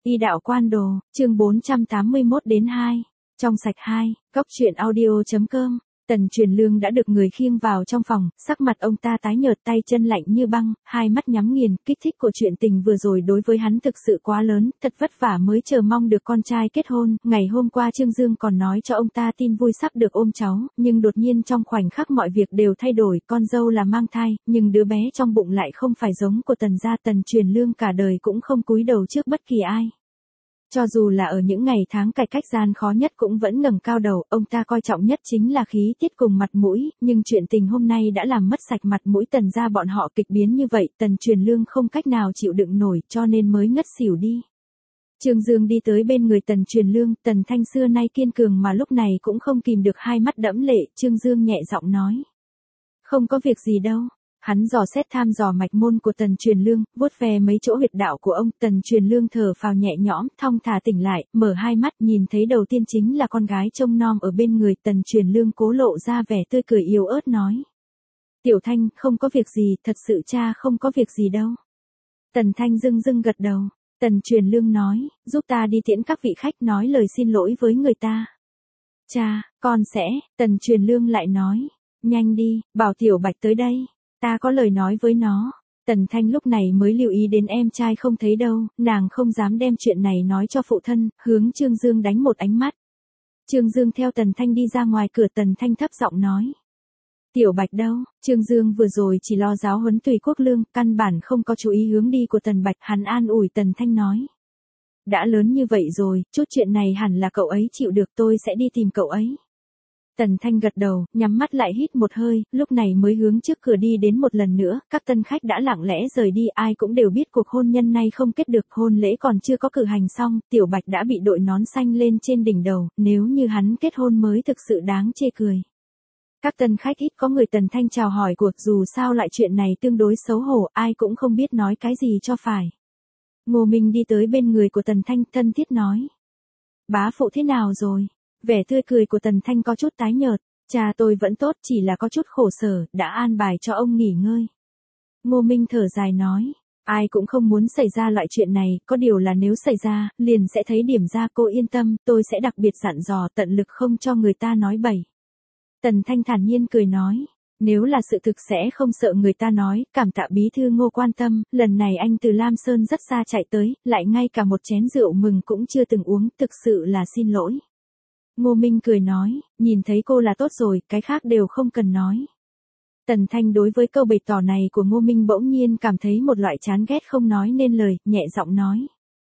Y đạo quan đồ, chương 481-2. Trong sạch 2, góc truyện audio.com. Tần Truyền Lương đã được người khiêng vào trong phòng, sắc mặt ông ta tái nhợt, tay chân lạnh như băng, hai mắt nhắm nghiền, kích thích của chuyện tình vừa rồi đối với hắn thực sự quá lớn, thật vất vả mới chờ mong được con trai kết hôn, ngày hôm qua Trương Dương còn nói cho ông ta tin vui sắp được ôm cháu, nhưng đột nhiên trong khoảnh khắc mọi việc đều thay đổi, con dâu là mang thai, nhưng đứa bé trong bụng lại không phải giống của Tần gia. Tần Truyền Lương cả đời cũng không cúi đầu trước bất kỳ ai. Cho dù là ở những ngày tháng cải cách gian khó nhất cũng vẫn ngẩng cao đầu, ông ta coi trọng nhất chính là khí tiết cùng mặt mũi, nhưng chuyện tình hôm nay đã làm mất sạch mặt mũi Tần gia bọn họ kịch biến như vậy, Tần Truyền Lương không cách nào chịu đựng nổi cho nên mới ngất xỉu đi. Trương Dương đi tới bên người Tần Truyền Lương, Tần Thanh xưa nay kiên cường mà lúc này cũng không kìm được hai mắt đẫm lệ, Trương Dương nhẹ giọng nói. Không có việc gì đâu. Hắn dò xét thăm dò mạch môn của Tần Truyền Lương, vuốt ve mấy chỗ huyệt đạo của ông, Tần Truyền Lương thở phào nhẹ nhõm, thong thả tỉnh lại, mở hai mắt nhìn thấy đầu tiên chính là con gái trông nom ở bên người, Tần Truyền Lương cố lộ ra vẻ tươi cười yếu ớt nói. Tiểu Thanh, không có việc gì, thật sự cha không có việc gì đâu. Tần Thanh dưng dưng gật đầu, Tần Truyền Lương nói, giúp ta đi tiễn các vị khách nói lời xin lỗi với người ta. Cha, con sẽ, Tần Truyền Lương lại nói, nhanh đi, bảo Tiểu Bạch tới đây. Ta có lời nói với nó. Tần Thanh lúc này mới lưu ý đến em trai không thấy đâu, nàng không dám đem chuyện này nói cho phụ thân, hướng Trương Dương đánh một ánh mắt. Trương Dương theo Tần Thanh đi ra ngoài cửa, Tần Thanh thấp giọng nói. Tiểu Bạch đâu? Trương Dương vừa rồi chỉ lo giáo huấn Tùy Quốc Lương, căn bản không có chú ý hướng đi của Tần Bạch, hắn an ủi Tần Thanh nói. Đã lớn như vậy rồi, chút chuyện này hẳn là cậu ấy chịu được, tôi sẽ đi tìm cậu ấy. Tần Thanh gật đầu, nhắm mắt lại hít một hơi, lúc này mới hướng trước cửa đi đến một lần nữa, các tân khách đã lặng lẽ rời đi, ai cũng đều biết cuộc hôn nhân này không kết được, hôn lễ còn chưa có cử hành xong, Tiểu Bạch đã bị đội nón xanh lên trên đỉnh đầu, nếu như hắn kết hôn mới thực sự đáng chê cười. Các tân khách ít có người Tần Thanh chào hỏi cuộc, dù sao lại chuyện này tương đối xấu hổ, ai cũng không biết nói cái gì cho phải. Ngô Minh đi tới bên người của Tần Thanh, thân thiết nói. Bá phụ thế nào rồi? Vẻ tươi cười của Tần Thanh có chút tái nhợt, cha tôi vẫn tốt, chỉ là có chút khổ sở, đã an bài cho ông nghỉ ngơi. Ngô Minh thở dài nói, ai cũng không muốn xảy ra loại chuyện này, có điều là nếu xảy ra, liền sẽ thấy điểm ra, cô yên tâm, tôi sẽ đặc biệt dặn dò tận lực không cho người ta nói bậy. Tần Thanh thản nhiên cười nói, nếu là sự thực sẽ không sợ người ta nói, cảm tạ bí thư Ngô quan tâm, lần này anh từ Lam Sơn rất xa chạy tới, lại ngay cả một chén rượu mừng cũng chưa từng uống, thực sự là xin lỗi. Ngô Minh cười nói, nhìn thấy cô là tốt rồi, cái khác đều không cần nói. Tần Thanh đối với câu bày tỏ này của Ngô Minh bỗng nhiên cảm thấy một loại chán ghét không nói nên lời, nhẹ giọng nói.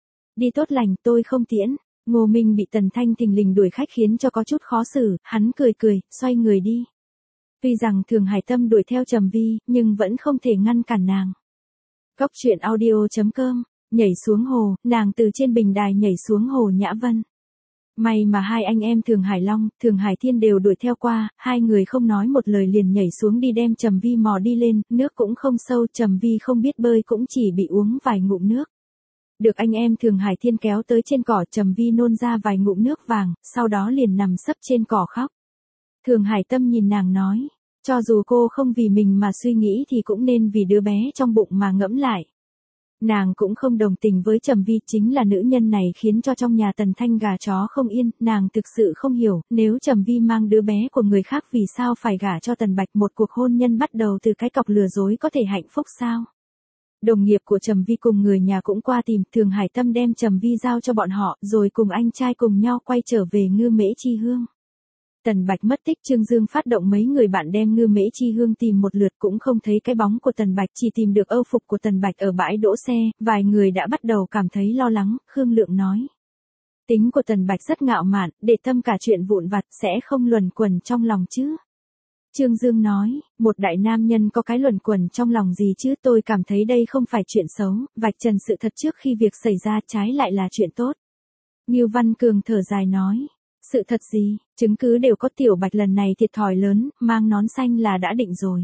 Đi tốt lành, tôi không tiễn. Ngô Minh bị Tần Thanh thình lình đuổi khách khiến cho có chút khó xử, hắn cười cười, xoay người đi. Tuy rằng Thường Hải Tâm đuổi theo Trầm Vi, nhưng vẫn không thể ngăn cản nàng. Góc truyện audio.com, nhảy xuống hồ, nàng từ trên bình đài nhảy xuống hồ Nhã Vân. May mà hai anh em Thường Hải Long, Thường Hải Thiên đều đuổi theo qua, hai người không nói một lời liền nhảy xuống đi đem Trầm Vi mò đi lên, nước cũng không sâu, Trầm Vi không biết bơi cũng chỉ bị uống vài ngụm nước. Được anh em Thường Hải Thiên kéo tới trên cỏ, Trầm Vi nôn ra vài ngụm nước vàng, sau đó liền nằm sấp trên cỏ khóc. Thường Hải Tâm nhìn nàng nói, cho dù cô không vì mình mà suy nghĩ thì cũng nên vì đứa bé trong bụng mà ngẫm lại. Nàng cũng không đồng tình với Trầm Vi, chính là nữ nhân này khiến cho trong nhà Tần Thanh gà chó không yên, nàng thực sự không hiểu, nếu Trầm Vi mang đứa bé của người khác vì sao phải gả cho Tần Bạch, một cuộc hôn nhân bắt đầu từ cái cọc lừa dối có thể hạnh phúc sao? Đồng nghiệp của Trầm Vi cùng người nhà cũng qua tìm, Thường Hải Tâm đem Trầm Vi giao cho bọn họ, rồi cùng anh trai cùng nhau quay trở về Ngư Mễ Chi Hương. Tần Bạch mất tích, Trương Dương phát động mấy người bạn đem Ngư Mễ Chi Hương tìm một lượt cũng không thấy cái bóng của Tần Bạch, chỉ tìm được âu phục của Tần Bạch ở bãi đỗ xe, vài người đã bắt đầu cảm thấy lo lắng, Khương Lượng nói. Tính của Tần Bạch rất ngạo mạn, để tâm cả chuyện vụn vặt, sẽ không luẩn quẩn trong lòng chứ. Trương Dương nói, một đại nam nhân có cái luẩn quẩn trong lòng gì chứ, tôi cảm thấy đây không phải chuyện xấu, vạch trần sự thật trước khi việc xảy ra, trái lại là chuyện tốt. Ngưu Văn Cường thở dài nói. Sự thật gì, chứng cứ đều có, Tiểu Bạch lần này thiệt thòi lớn, mang nón xanh là đã định rồi.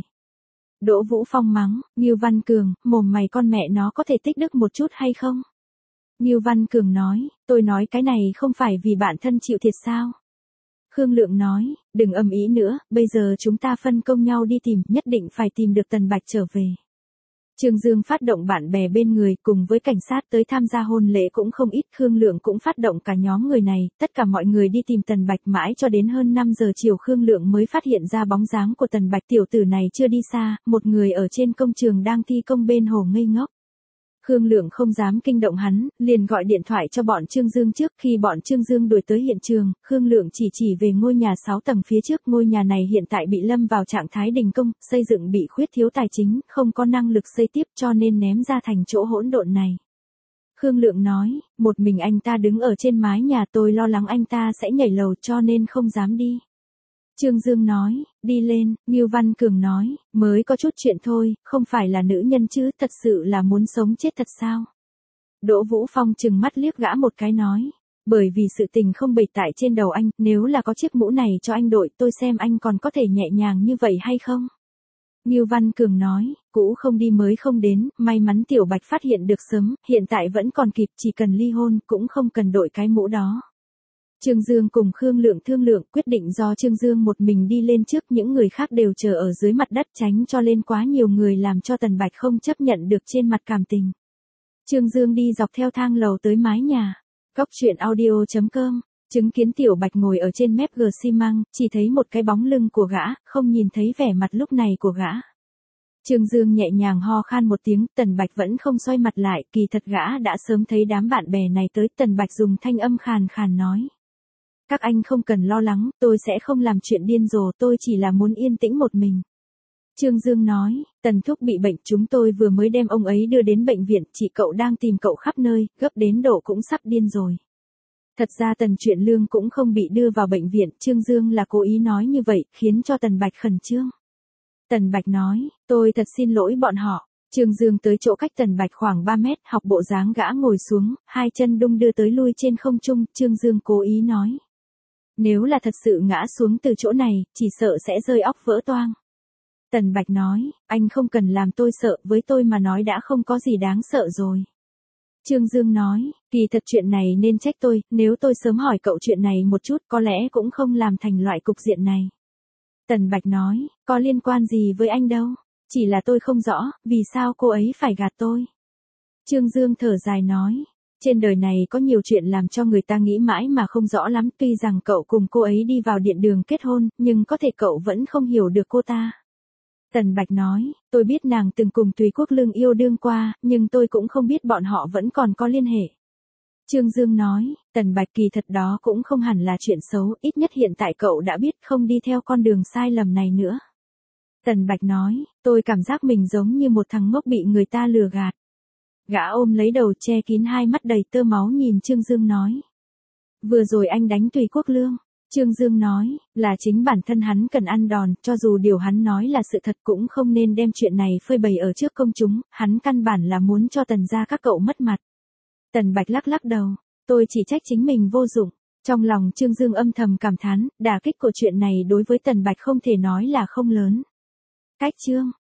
Đỗ Vũ Phong mắng, Ngưu Văn Cường, mồm mày con mẹ nó có thể tích đức một chút hay không? Ngưu Văn Cường nói, tôi nói cái này không phải vì bản thân chịu thiệt sao? Khương Lượng nói, đừng ầm ĩ nữa, bây giờ chúng ta phân công nhau đi tìm, nhất định phải tìm được Tần Bạch trở về. Trương Dương phát động bạn bè bên người cùng với cảnh sát tới tham gia hôn lễ cũng không ít, Khương Lượng cũng phát động cả nhóm người này, tất cả mọi người đi tìm Tần Bạch mãi cho đến hơn 5 giờ chiều Khương Lượng mới phát hiện ra bóng dáng của Tần Bạch, tiểu tử này chưa đi xa, một người ở trên công trường đang thi công bên hồ ngây ngốc. Khương Lượng không dám kinh động hắn, liền gọi điện thoại cho bọn Trương Dương trước, khi bọn Trương Dương đuổi tới hiện trường, Khương Lượng chỉ về ngôi nhà 6 tầng phía trước, ngôi nhà này hiện tại bị lâm vào trạng thái đình công, xây dựng bị khuyết thiếu tài chính, không có năng lực xây tiếp cho nên ném ra thành chỗ hỗn độn này. Khương Lượng nói, một mình anh ta đứng ở trên mái nhà, tôi lo lắng anh ta sẽ nhảy lầu cho nên không dám đi. Trương Dương nói, đi lên, Ngưu Văn Cường nói, mới có chút chuyện thôi, không phải là nữ nhân chứ, thật sự là muốn sống chết thật sao? Đỗ Vũ Phong trừng mắt liếc gã một cái nói, bởi vì sự tình không bày tại trên đầu anh, nếu là có chiếc mũ này cho anh đội, tôi xem anh còn có thể nhẹ nhàng như vậy hay không? Ngưu Văn Cường nói, cũ không đi mới không đến, may mắn Tiểu Bạch phát hiện được sớm, hiện tại vẫn còn kịp, chỉ cần ly hôn, cũng không cần đội cái mũ đó. Trương Dương cùng Khương Lượng thương lượng, quyết định do Trương Dương một mình đi lên trước, những người khác đều chờ ở dưới mặt đất tránh cho lên quá nhiều người làm cho Tần Bạch không chấp nhận được trên mặt cảm tình. Trương Dương đi dọc theo thang lầu tới mái nhà. Góc truyện audio.com, chứng kiến Tiểu Bạch ngồi ở trên mép gờ xi măng, chỉ thấy một cái bóng lưng của gã, không nhìn thấy vẻ mặt lúc này của gã. Trương Dương nhẹ nhàng ho khan một tiếng, Tần Bạch vẫn không xoay mặt lại, kỳ thật gã đã sớm thấy đám bạn bè này tới, Tần Bạch dùng thanh âm khàn khàn nói. Các anh không cần lo lắng, tôi sẽ không làm chuyện điên rồ, tôi chỉ là muốn yên tĩnh một mình. Trương Dương nói, Tần thúc bị bệnh, chúng tôi vừa mới đem ông ấy đưa đến bệnh viện, chị cậu đang tìm cậu khắp nơi, gấp đến độ cũng sắp điên rồi. Thật ra Tần Truyện Lương cũng không bị đưa vào bệnh viện, Trương Dương là cố ý nói như vậy, khiến cho Tần Bạch khẩn trương. Tần Bạch nói, tôi thật xin lỗi bọn họ. Trương Dương tới chỗ cách Tần Bạch khoảng 3 mét, học bộ dáng gã ngồi xuống, hai chân đung đưa tới lui trên không trung, Trương Dương cố ý nói. Nếu là thật sự ngã xuống từ chỗ này, chỉ sợ sẽ rơi óc vỡ toang. Tần Bạch nói, anh không cần làm tôi sợ, với tôi mà nói đã không có gì đáng sợ rồi. Trương Dương nói, kỳ thật chuyện này nên trách tôi, nếu tôi sớm hỏi cậu chuyện này một chút có lẽ cũng không làm thành loại cục diện này. Tần Bạch nói, có liên quan gì với anh đâu, chỉ là tôi không rõ, vì sao cô ấy phải gạt tôi. Trương Dương thở dài nói, trên đời này có nhiều chuyện làm cho người ta nghĩ mãi mà không rõ lắm, tuy rằng cậu cùng cô ấy đi vào điện đường kết hôn, nhưng có thể cậu vẫn không hiểu được cô ta. Tần Bạch nói, tôi biết nàng từng cùng Tùy Quốc Lương yêu đương qua, nhưng tôi cũng không biết bọn họ vẫn còn có liên hệ. Trương Dương nói, Tần Bạch kỳ thật đó cũng không hẳn là chuyện xấu, ít nhất hiện tại cậu đã biết không đi theo con đường sai lầm này nữa. Tần Bạch nói, tôi cảm giác mình giống như một thằng ngốc bị người ta lừa gạt. Gã ôm lấy đầu che kín hai mắt đầy tơ máu nhìn Trương Dương nói. Vừa rồi anh đánh Tùy Quốc Lương. Trương Dương nói, là chính bản thân hắn cần ăn đòn, cho dù điều hắn nói là sự thật cũng không nên đem chuyện này phơi bày ở trước công chúng, hắn căn bản là muốn cho Tần gia các cậu mất mặt. Tần Bạch lắc lắc đầu, tôi chỉ trách chính mình vô dụng. Trong lòng Trương Dương âm thầm cảm thán, đả kích của chuyện này đối với Tần Bạch không thể nói là không lớn. Cách chương